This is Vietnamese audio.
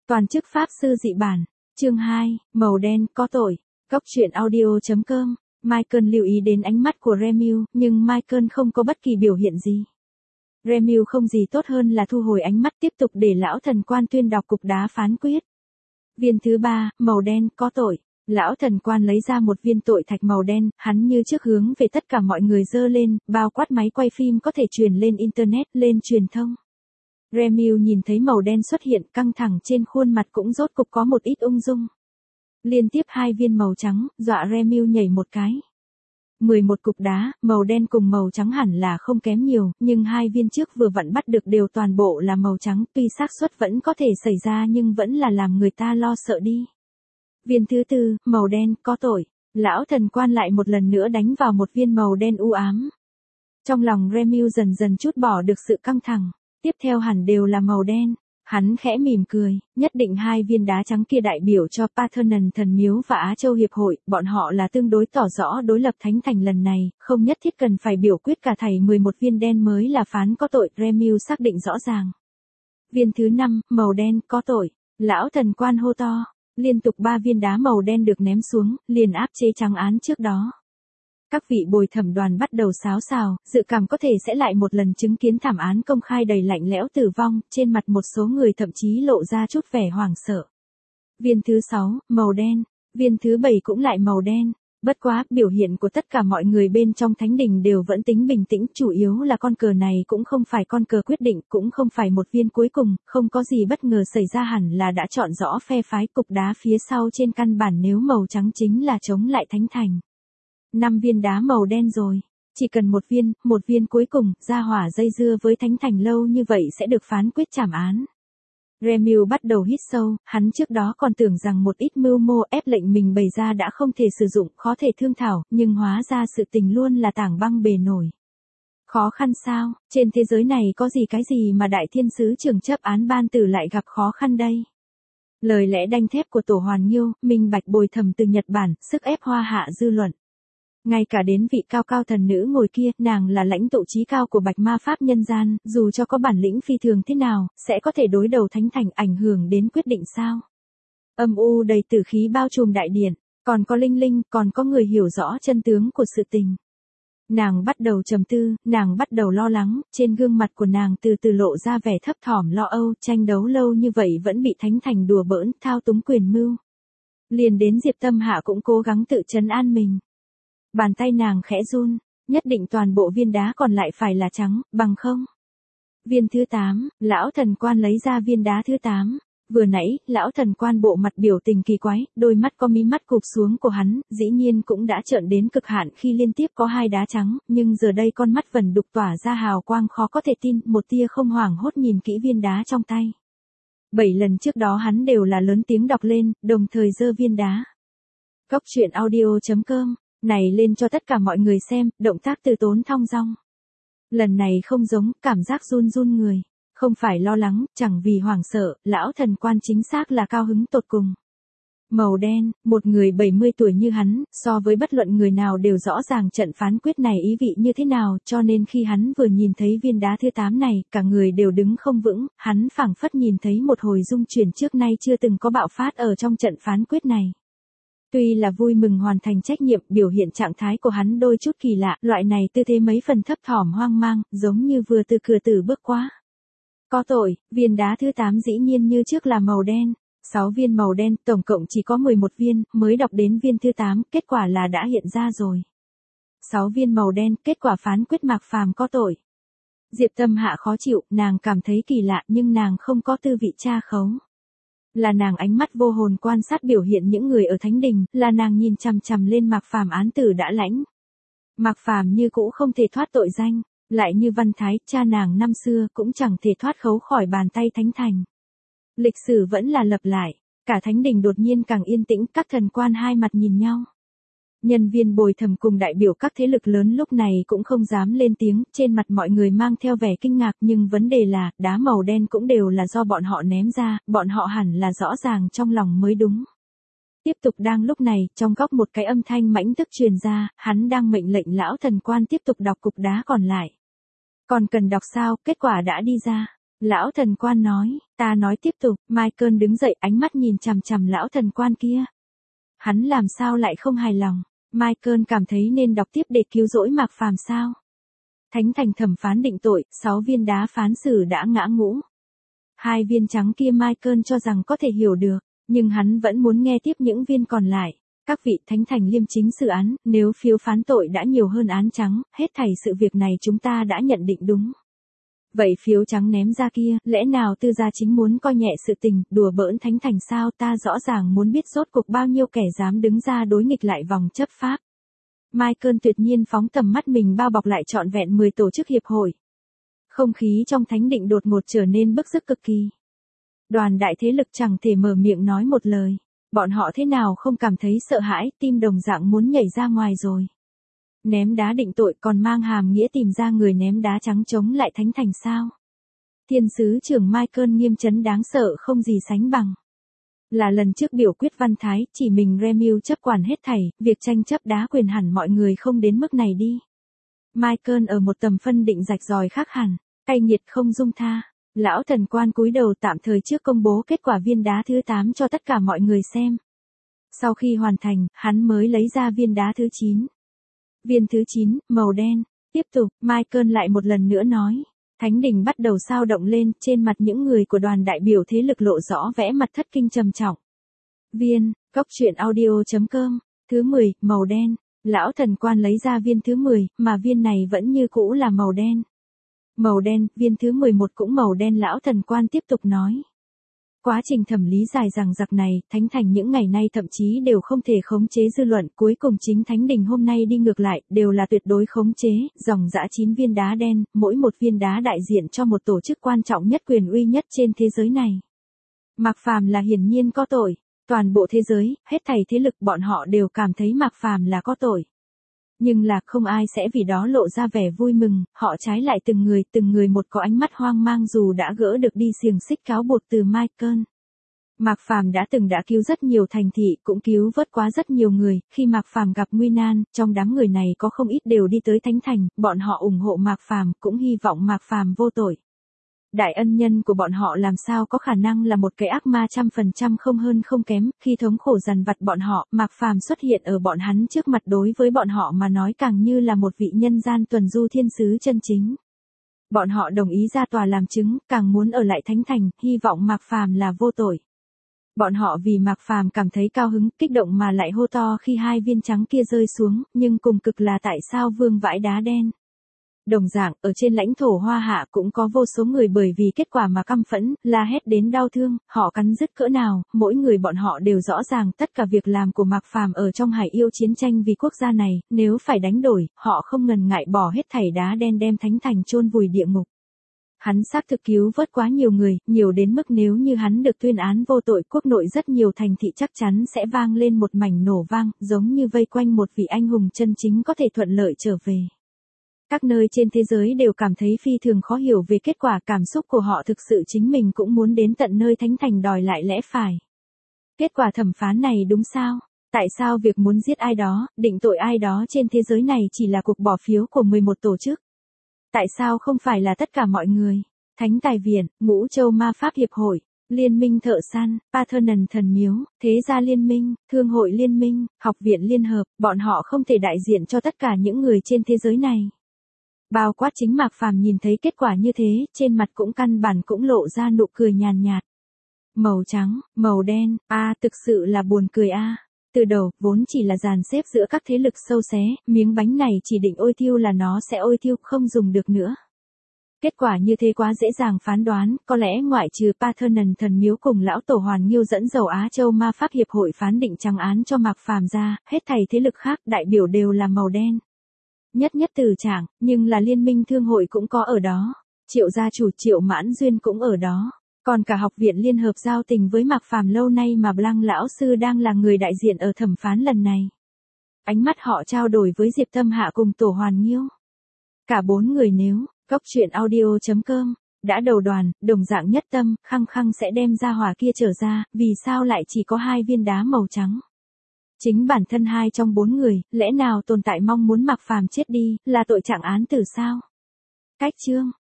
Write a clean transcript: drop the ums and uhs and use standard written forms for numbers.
Toàn chức pháp sư dị bản. Chương 2, màu đen, có tội. Góc truyện audio.com. Michael lưu ý đến ánh mắt của Remiu, nhưng Michael không có bất kỳ biểu hiện gì. Remiu không gì tốt hơn là thu hồi ánh mắt tiếp tục để lão thần quan tuyên đọc cục đá phán quyết. Viên thứ 3, màu đen, có tội. Lão thần quan lấy ra một viên tội thạch màu đen, hắn như trước hướng về tất cả mọi người giơ lên, bao quát máy quay phim có thể truyền lên internet, lên truyền thông. Remiu nhìn thấy màu đen xuất hiện, căng thẳng trên khuôn mặt cũng rốt cục có một ít ung dung. Liên tiếp 2 viên màu trắng, dọa Remiu nhảy một cái. 11 cục đá, màu đen cùng màu trắng hẳn là không kém nhiều, nhưng 2 viên trước vừa vặn bắt được đều toàn bộ là màu trắng, tuy xác suất vẫn có thể xảy ra nhưng vẫn là làm người ta lo sợ đi. Viên thứ 4, màu đen, có tội. Lão thần quan lại một lần nữa đánh vào một viên màu đen u ám. Trong lòng Remiu dần dần trút bỏ được sự căng thẳng. Tiếp theo hẳn đều là màu đen. Hắn khẽ mỉm cười, nhất định 2 viên đá trắng kia đại biểu cho Parthenon thần miếu và Á Châu Hiệp hội, bọn họ là tương đối tỏ rõ đối lập thánh thành lần này, không nhất thiết cần phải biểu quyết cả thảy 11 viên đen mới là phán có tội, Remiu xác định rõ ràng. Viên thứ 5, màu đen, có tội. Lão thần quan hô to, liên tục 3 viên đá màu đen được ném xuống, liền áp chế trắng án trước đó. Các vị bồi thẩm đoàn bắt đầu xáo xào, dự cảm có thể sẽ lại một lần chứng kiến thảm án công khai đầy lạnh lẽo tử vong, trên mặt một số người thậm chí lộ ra chút vẻ hoảng sợ. Viên thứ 6, màu đen. Viên thứ 7 cũng lại màu đen. Bất quá, biểu hiện của tất cả mọi người bên trong thánh đình đều vẫn tính bình tĩnh, chủ yếu là con cờ này cũng không phải con cờ quyết định, cũng không phải một viên cuối cùng, không có gì bất ngờ xảy ra hẳn là đã chọn rõ phe phái. Cục đá phía sau trên căn bản nếu màu trắng chính là chống lại thánh thành. 5 viên đá màu đen rồi. Chỉ cần một viên cuối cùng, ra hỏa dây dưa với thánh thành lâu như vậy sẽ được phán quyết trảm án. Remiu bắt đầu hít sâu, hắn trước đó còn tưởng rằng một ít mưu mô ép lệnh mình bày ra đã không thể sử dụng, khó thể thương thảo, nhưng hóa ra sự tình luôn là tảng băng bề nổi. Khó khăn sao, trên thế giới này có gì mà đại thiên sứ trưởng chấp án ban tử lại gặp khó khăn đây. Lời lẽ đanh thép của Tổ Hoàn Nhiêu, minh bạch bồi thẩm từ Nhật Bản, sức ép hoa hạ dư luận. Ngay cả đến vị cao thần nữ ngồi kia, nàng là lãnh tụ chí cao của bạch ma pháp nhân gian, dù cho có bản lĩnh phi thường thế nào, sẽ có thể đối đầu thánh thành ảnh hưởng đến quyết định sao. Âm u đầy tử khí bao trùm đại điện, còn có linh, còn có người hiểu rõ chân tướng của sự tình. Nàng bắt đầu trầm tư, nàng bắt đầu lo lắng, trên gương mặt của nàng từ từ lộ ra vẻ thấp thỏm lo âu, tranh đấu lâu như vậy vẫn bị thánh thành đùa bỡn, thao túng quyền mưu. Liền đến Diệp Tâm Hạ cũng cố gắng tự trấn an mình. Bàn tay nàng khẽ run, nhất định toàn bộ viên đá còn lại phải là trắng, bằng không. Viên thứ 8, lão thần quan lấy ra viên đá thứ 8. Vừa nãy, lão thần quan bộ mặt biểu tình kỳ quái, đôi mắt có mí mắt cụp xuống của hắn, dĩ nhiên cũng đã trợn đến cực hạn khi liên tiếp có 2 đá trắng, nhưng giờ đây con mắt vẩn đục tỏa ra hào quang khó có thể tin, một tia không hoảng hốt nhìn kỹ viên đá trong tay. 7 lần trước đó hắn đều là lớn tiếng đọc lên, đồng thời giơ viên đá. Góc truyện audio.com. Này lên cho tất cả mọi người xem, động tác từ tốn thong dong. Lần này không giống, cảm giác run người. Không phải lo lắng, chẳng vì hoảng sợ, lão thần quan chính xác là cao hứng tột cùng. Màu đen, một người 70 tuổi như hắn, so với bất luận người nào đều rõ ràng trận phán quyết này ý vị như thế nào, cho nên khi hắn vừa nhìn thấy viên đá thứ 8 này, cả người đều đứng không vững, hắn phảng phất nhìn thấy một hồi dung chuyển trước nay chưa từng có bạo phát ở trong trận phán quyết này. Tuy là vui mừng hoàn thành trách nhiệm, biểu hiện trạng thái của hắn đôi chút kỳ lạ, loại này tư thế mấy phần thấp thỏm hoang mang, giống như vừa từ cửa tử bước qua. Có tội, viên đá thứ 8 dĩ nhiên như trước là màu đen. 6 viên màu đen, tổng cộng chỉ có 11 viên, mới đọc đến viên thứ 8, kết quả là đã hiện ra rồi. 6 viên màu đen, kết quả phán quyết Mạc Phàm có tội. Diệp Tâm Hạ khó chịu, nàng cảm thấy kỳ lạ nhưng nàng không có tư vị tra khấu. Là nàng ánh mắt vô hồn quan sát biểu hiện những người ở thánh đình, là nàng nhìn chằm lên Mạc Phàm án tử đã lãnh. Mạc Phàm như cũ không thể thoát tội danh, lại như Văn Thái, cha nàng năm xưa cũng chẳng thể thoát khấu khỏi bàn tay thánh thành. Lịch sử vẫn là lặp lại, cả thánh đình đột nhiên càng yên tĩnh, các thần quan hai mặt nhìn nhau. Nhân viên bồi thẩm cùng đại biểu các thế lực lớn lúc này cũng không dám lên tiếng, trên mặt mọi người mang theo vẻ kinh ngạc nhưng vấn đề là, đá màu đen cũng đều là do bọn họ ném ra, bọn họ hẳn là rõ ràng trong lòng mới đúng. Tiếp tục đang lúc này, trong góc một cái âm thanh mãnh tức truyền ra, hắn đang mệnh lệnh lão thần quan tiếp tục đọc cục đá còn lại. Còn cần đọc sao, kết quả đã đi ra. Lão thần quan nói, ta nói tiếp tục, Michael đứng dậy ánh mắt nhìn chằm chằm lão thần quan kia. Hắn làm sao lại không hài lòng, Michael cảm thấy nên đọc tiếp để cứu rỗi Mạc Phàm sao. Thánh thành thẩm phán định tội, 6 viên đá phán xử đã ngã ngũ. 2 viên trắng kia Michael cho rằng có thể hiểu được, nhưng hắn vẫn muốn nghe tiếp những viên còn lại. Các vị thánh thành liêm chính xử án, nếu phiếu phán tội đã nhiều hơn án trắng, hết thảy sự việc này chúng ta đã nhận định đúng. Vậy phiếu trắng ném ra kia, lẽ nào tư gia chính muốn coi nhẹ sự tình, đùa bỡn thánh thành sao? Ta rõ ràng muốn biết rốt cuộc bao nhiêu kẻ dám đứng ra đối nghịch lại vòng chấp pháp. Michael tuyệt nhiên phóng tầm mắt mình bao bọc lại trọn vẹn 10 tổ chức hiệp hội. Không khí trong thánh định đột ngột trở nên bức rứt cực kỳ. Đoàn đại thế lực chẳng thể mở miệng nói một lời. Bọn họ thế nào không cảm thấy sợ hãi, tim đồng dạng muốn nhảy ra ngoài rồi. Ném đá định tội còn mang hàm nghĩa tìm ra người ném đá trắng chống lại thánh thành sao? Thiên sứ trưởng Michael nghiêm chấn đáng sợ không gì sánh bằng. Là lần trước biểu quyết văn thái, chỉ mình Remiu chấp quản hết thảy, việc tranh chấp đá quyền hẳn mọi người không đến mức này đi. Michael ở một tầm phân định rạch ròi khác hẳn, cay nghiệt không dung tha. Lão thần quan cúi đầu tạm thời trước công bố kết quả viên đá thứ 8 cho tất cả mọi người xem. Sau khi hoàn thành, hắn mới lấy ra viên đá thứ 9. Viên thứ 9, màu đen. Tiếp tục, Michael lại một lần nữa nói. Thánh đình bắt đầu sao động lên, trên mặt những người của đoàn đại biểu thế lực lộ rõ vẻ mặt thất kinh trầm trọng. Viên, cốc truyện audio.com, thứ 10, màu đen. Lão thần quan lấy ra viên thứ 10, mà viên này vẫn như cũ là màu đen. Màu đen, viên thứ 11 cũng màu đen. Lão thần quan tiếp tục nói. Quá trình thẩm lý dài dằng dặc này, thánh thành những ngày nay thậm chí đều không thể khống chế dư luận, cuối cùng chính thánh đình hôm nay đi ngược lại, đều là tuyệt đối khống chế, dòng dã 9 viên đá đen, mỗi một viên đá đại diện cho một tổ chức quan trọng nhất quyền uy nhất trên thế giới này. Mạc Phàm là hiển nhiên có tội, toàn bộ thế giới, hết thảy thế lực bọn họ đều cảm thấy Mạc Phàm là có tội. Nhưng là không ai sẽ vì đó lộ ra vẻ vui mừng, họ trái lại từng người một có ánh mắt hoang mang dù đã gỡ được đi xiềng xích cáo buộc từ Michael. Mạc Phàm đã cứu rất nhiều thành thị, cũng cứu vớt quá rất nhiều người, khi Mạc Phàm gặp nguy nan, trong đám người này có không ít đều đi tới thánh thành, bọn họ ủng hộ Mạc Phàm, cũng hy vọng Mạc Phàm vô tội. Đại ân nhân của bọn họ làm sao có khả năng là một cái ác ma 100% không hơn không kém, khi thống khổ dằn vặt bọn họ, Mạc Phàm xuất hiện ở bọn hắn trước mặt đối với bọn họ mà nói càng như là một vị nhân gian tuần du thiên sứ chân chính. Bọn họ đồng ý ra tòa làm chứng, càng muốn ở lại thánh thành, hy vọng Mạc Phàm là vô tội. Bọn họ vì Mạc Phàm cảm thấy cao hứng, kích động mà lại hô to khi 2 viên trắng kia rơi xuống, nhưng cùng cực là tại sao vương vãi đá đen. Đồng dạng, ở trên lãnh thổ Hoa Hạ cũng có vô số người bởi vì kết quả mà căm phẫn, la hét đến đau thương, họ cắn rứt cỡ nào, mỗi người bọn họ đều rõ ràng tất cả việc làm của Mạc Phàm ở trong hải yêu chiến tranh vì quốc gia này, nếu phải đánh đổi, họ không ngần ngại bỏ hết thảy đá đen đem thánh thành chôn vùi địa ngục. Hắn xác thực cứu vớt quá nhiều người, nhiều đến mức nếu như hắn được tuyên án vô tội, quốc nội rất nhiều thành thị chắc chắn sẽ vang lên một mảnh nổ vang, giống như vây quanh một vị anh hùng chân chính có thể thuận lợi trở về. Các nơi trên thế giới đều cảm thấy phi thường khó hiểu về kết quả, cảm xúc của họ thực sự chính mình cũng muốn đến tận nơi thánh thành đòi lại lẽ phải. Kết quả thẩm phán này đúng sao? Tại sao việc muốn giết ai đó, định tội ai đó trên thế giới này chỉ là cuộc bỏ phiếu của 11 tổ chức? Tại sao không phải là tất cả mọi người? Thánh Tài Viện, Ngũ Châu Ma Pháp Hiệp hội, Liên minh Thợ Săn, Parthenon Thần Miếu, Thế gia Liên minh, Thương hội Liên minh, Học viện Liên hợp, bọn họ không thể đại diện cho tất cả những người trên thế giới này. Bao quát chính Mạc Phàm nhìn thấy kết quả như thế, trên mặt cũng căn bản cũng lộ ra nụ cười nhàn nhạt. Màu trắng, màu đen, thực sự là buồn cười Từ đầu, vốn chỉ là dàn xếp giữa các thế lực sâu xé, miếng bánh này chỉ định ôi thiêu là nó sẽ ôi thiêu, không dùng được nữa. Kết quả như thế quá dễ dàng phán đoán, có lẽ ngoại trừ Parthenon Thần Miếu cùng lão tổ Hoàn Nghiêu dẫn dầu Á Châu Ma Pháp Hiệp hội phán định trắng án cho Mạc Phàm ra, hết thảy thế lực khác đại biểu đều là màu đen. Nhất Từ Trảng, nhưng là Liên minh Thương hội cũng có ở đó, Triệu gia chủ Triệu Mãn Duyên cũng ở đó, còn cả Học viện Liên hợp giao tình với Mạc Phàm lâu nay mà Blanc lão sư đang là người đại diện ở thẩm phán lần này. Ánh mắt họ trao đổi với Diệp Tâm Hạ cùng tổ Hoàn Nghiêu. Cả 4 người nếu, cốc truyện audio.com, đã đầu đoàn, đồng dạng nhất tâm, khăng khăng sẽ đem ra hỏa kia trở ra, vì sao lại chỉ có 2 viên đá màu trắng? Chính bản thân 2 trong 4 người, lẽ nào tồn tại mong muốn Mạc Phàm chết đi, là tội trạng án tử sao? Cách chương